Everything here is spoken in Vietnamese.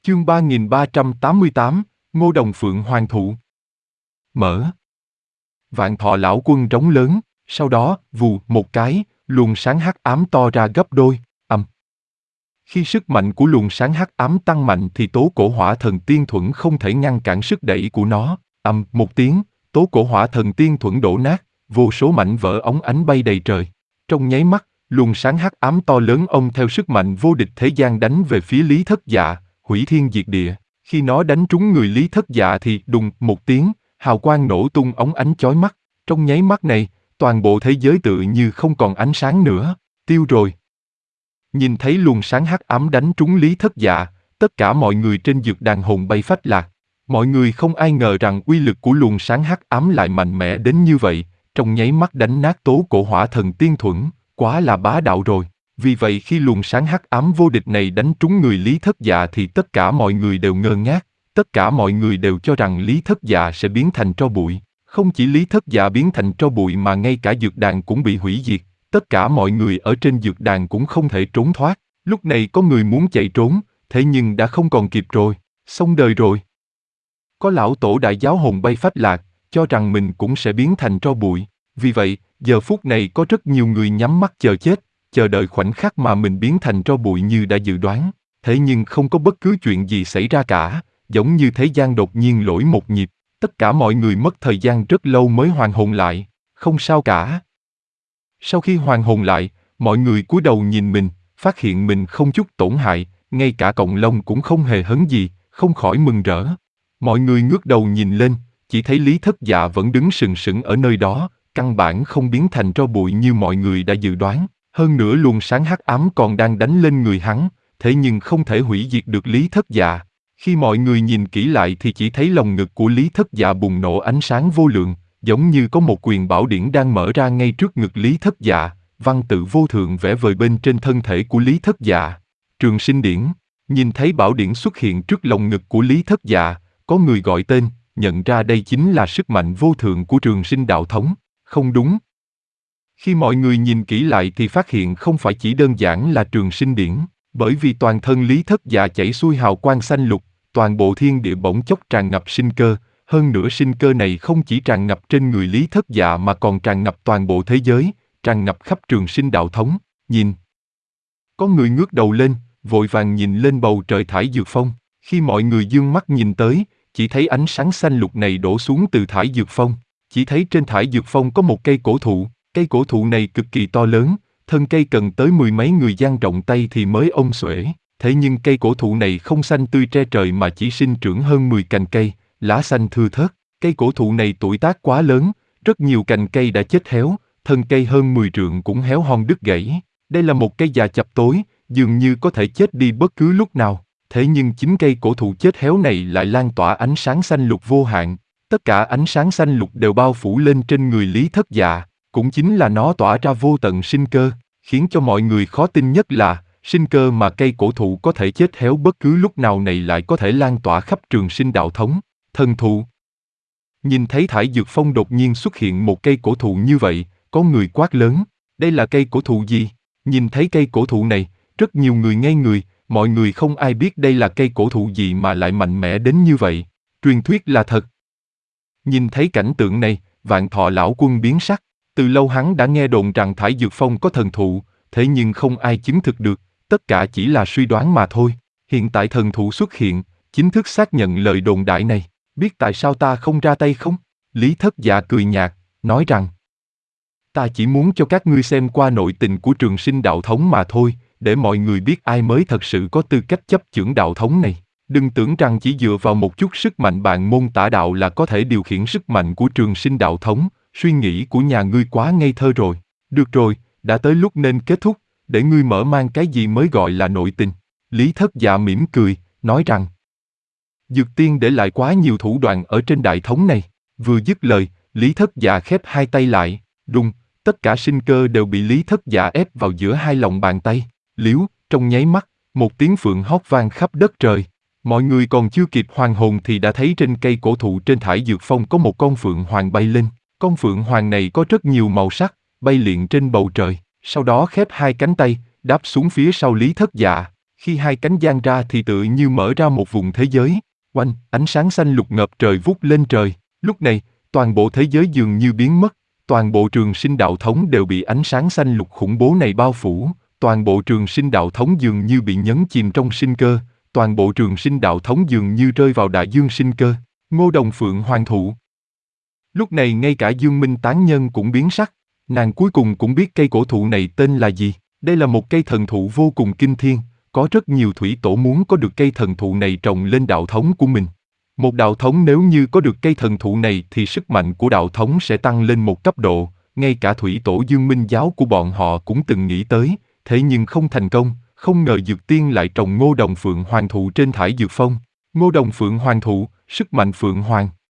Chương 3388, Ngô Đồng Phượng Hoàng Thụ. Mở. Vạn Thọ lão quân rống lớn, sau đó, vù một cái, luồng sáng hắc ám to ra gấp đôi, Khi sức mạnh của luồng sáng hắc ám tăng mạnh thì tố cổ hỏa thần tiên thuẫn không thể ngăn cản sức đẩy của nó, một tiếng, tố cổ hỏa thần tiên thuẫn đổ nát, vô số mảnh vỡ óng ánh bay đầy trời. Trong nháy mắt, luồng sáng hắc ám to lớn ông theo sức mạnh vô địch thế gian đánh về phía Lý Thất Dạ, hủy thiên diệt địa. Khi nó đánh trúng người Lý Thất Dạ thì đùng một tiếng, hào quang nổ tung óng ánh chói mắt. Trong nháy mắt này, toàn bộ thế giới tựa như không còn ánh sáng nữa, tiêu rồi. Nhìn thấy luồng sáng hắc ám đánh trúng Lý Thất Dạ, tất cả mọi người trên dược đàn hồn bay phách lạc. Mọi người không ai ngờ rằng uy lực của luồng sáng hắc ám lại mạnh mẽ đến như vậy, trong nháy mắt đánh nát tố cổ hỏa thần tiên thuẫn, quá là bá đạo rồi. Vì vậy khi luồng sáng hắc ám vô địch này đánh trúng người Lý Thất Dạ thì tất cả mọi người đều ngơ ngác, tất cả mọi người đều cho rằng Lý Thất Dạ sẽ biến thành tro bụi. Không chỉ Lý Thất Dạ biến thành tro bụi mà ngay cả dược đàn cũng bị hủy diệt. Tất cả mọi người ở trên dược đàn cũng không thể trốn thoát. Lúc này có người muốn chạy trốn, thế nhưng đã không còn kịp rồi, xong đời rồi. Có lão tổ đại giáo hồn bay phách lạc, cho rằng mình cũng sẽ biến thành tro bụi. Vì vậy, giờ phút này có rất nhiều người nhắm mắt chờ chết, chờ đợi khoảnh khắc mà mình biến thành tro bụi như đã dự đoán. Thế nhưng không có bất cứ chuyện gì xảy ra cả, giống như thế gian đột nhiên lỗi một nhịp. Tất cả mọi người mất thời gian rất lâu mới hoàn hồn lại, không sao cả. Sau khi hoàn hồn lại, mọi người cúi đầu nhìn mình, phát hiện mình không chút tổn hại, ngay cả cọng lông cũng không hề hấn gì, không khỏi mừng rỡ. Mọi người ngước đầu nhìn lên, chỉ thấy Lý Thất Dạ vẫn đứng sừng sững ở nơi đó, căn bản không biến thành tro bụi như mọi người đã dự đoán. Hơn nữa luồng sáng hắc ám còn đang đánh lên người hắn, thế nhưng không thể hủy diệt được Lý Thất Dạ. Khi mọi người nhìn kỹ lại thì chỉ thấy lồng ngực của Lý Thất Dạ bùng nổ ánh sáng vô lượng, giống như có một quyền bảo điển đang mở ra ngay trước ngực Lý Thất Dạ, văn tự vô thượng vẽ vời bên trên thân thể của Lý Thất Dạ. Trường sinh điển, nhìn thấy bảo điển xuất hiện trước lồng ngực của Lý Thất Dạ, có người gọi tên, nhận ra đây chính là sức mạnh vô thượng của trường sinh đạo thống. Không đúng. Khi mọi người nhìn kỹ lại thì phát hiện không phải chỉ đơn giản là trường sinh điển, bởi vì toàn thân Lý Thất Dạ chảy xuôi hào quang xanh lục, toàn bộ thiên địa bỗng chốc tràn ngập sinh cơ. Hơn nữa sinh cơ này không chỉ tràn ngập trên người Lý Thất Dạ mà còn tràn ngập toàn bộ thế giới, tràn ngập khắp trường sinh đạo thống. Nhìn. Có người ngước đầu lên, vội vàng nhìn lên bầu trời thải dược phong. Khi mọi người dương mắt nhìn tới, chỉ thấy ánh sáng xanh lục này đổ xuống từ thải dược phong. Chỉ thấy trên thải dược phong có một cây cổ thụ. Cây cổ thụ này cực kỳ to lớn, thân cây cần tới mười mấy người dang rộng tay thì mới ôm xuể. Thế nhưng cây cổ thụ này không xanh tươi tre trời mà chỉ sinh trưởng hơn 10 cành cây. Lá xanh thưa thớt, cây cổ thụ này tuổi tác quá lớn, rất nhiều cành cây đã chết héo, thân cây hơn 10 trượng cũng héo hon đứt gãy. Đây là một cây già chập tối, dường như có thể chết đi bất cứ lúc nào. Thế nhưng chính cây cổ thụ chết héo này lại lan tỏa ánh sáng xanh lục vô hạn. Tất cả ánh sáng xanh lục đều bao phủ lên trên người Lý Thất Dạ, cũng chính là nó tỏa ra vô tận sinh cơ, khiến cho mọi người khó tin nhất là sinh cơ mà cây cổ thụ có thể chết héo bất cứ lúc nào này lại có thể lan tỏa khắp trường sinh đạo thống. Thần thụ. Nhìn thấy thải dược phong đột nhiên xuất hiện một cây cổ thụ như vậy, có người quát lớn, đây là cây cổ thụ gì? Nhìn thấy cây cổ thụ này, rất nhiều người ngây người, mọi người không ai biết đây là cây cổ thụ gì mà lại mạnh mẽ đến như vậy. Truyền thuyết là thật. Nhìn thấy cảnh tượng này, Vạn Thọ lão quân biến sắc, từ lâu hắn đã nghe đồn rằng thải dược phong có thần thụ, thế nhưng không ai chứng thực được, tất cả chỉ là suy đoán mà thôi. Hiện tại thần thụ xuất hiện, chính thức xác nhận lời đồn đại này. Biết tại sao ta không ra tay không? Lý Thất Dạ cười nhạt, nói rằng ta chỉ muốn cho các ngươi xem qua nội tình của trường sinh đạo thống mà thôi, để mọi người biết ai mới thật sự có tư cách chấp chưởng đạo thống này. Đừng tưởng rằng chỉ dựa vào một chút sức mạnh bạn môn tả đạo là có thể điều khiển sức mạnh của trường sinh đạo thống, suy nghĩ của nhà ngươi quá ngây thơ rồi. Được rồi, đã tới lúc nên kết thúc, để ngươi mở mang cái gì mới gọi là nội tình. Lý Thất Dạ mỉm cười, nói rằng Dược tiên để lại quá nhiều thủ đoạn ở trên đại thống này. Vừa dứt lời, Lý Thất Dạ khép hai tay lại, đùng, tất cả sinh cơ đều bị Lý Thất Dạ ép vào giữa hai lòng bàn tay. Liếu, trong nháy mắt, một tiếng phượng hót vang khắp đất trời. Mọi người còn chưa kịp hoàn hồn thì đã thấy trên cây cổ thụ trên thải dược phong có một con phượng hoàng bay lên. Con phượng hoàng này có rất nhiều màu sắc, bay liệng trên bầu trời, sau đó khép hai cánh tay, đáp xuống phía sau Lý Thất Dạ. Khi hai cánh dang ra thì tự như mở ra một vùng thế giới. Oanh, ánh sáng xanh lục ngập trời vút lên trời. Lúc này, toàn bộ thế giới dường như biến mất. Toàn bộ trường sinh đạo thống đều bị ánh sáng xanh lục khủng bố này bao phủ. Toàn bộ trường sinh đạo thống dường như bị nhấn chìm trong sinh cơ. Toàn bộ trường sinh đạo thống dường như rơi vào đại dương sinh cơ. Ngô Đồng Phượng Hoàng thụ. Lúc này ngay cả Dương Minh tán nhân cũng biến sắc. Nàng cuối cùng cũng biết cây cổ thụ này tên là gì. Đây là một cây thần thụ vô cùng kinh thiên. Có rất nhiều thủy tổ muốn có được cây thần thụ này trồng lên đạo thống của mình. Một đạo thống nếu như có được cây thần thụ này thì sức mạnh của đạo thống sẽ tăng lên một cấp độ. Ngay cả thủy tổ Dương Minh giáo của bọn họ cũng từng nghĩ tới, thế nhưng không thành công. Không ngờ Dược Tiên lại trồng Ngô Đồng Phượng Hoàng thụ trên thải dược phong. Ngô Đồng Phượng Hoàng thụ, sức mạnh Phượng Hoàng.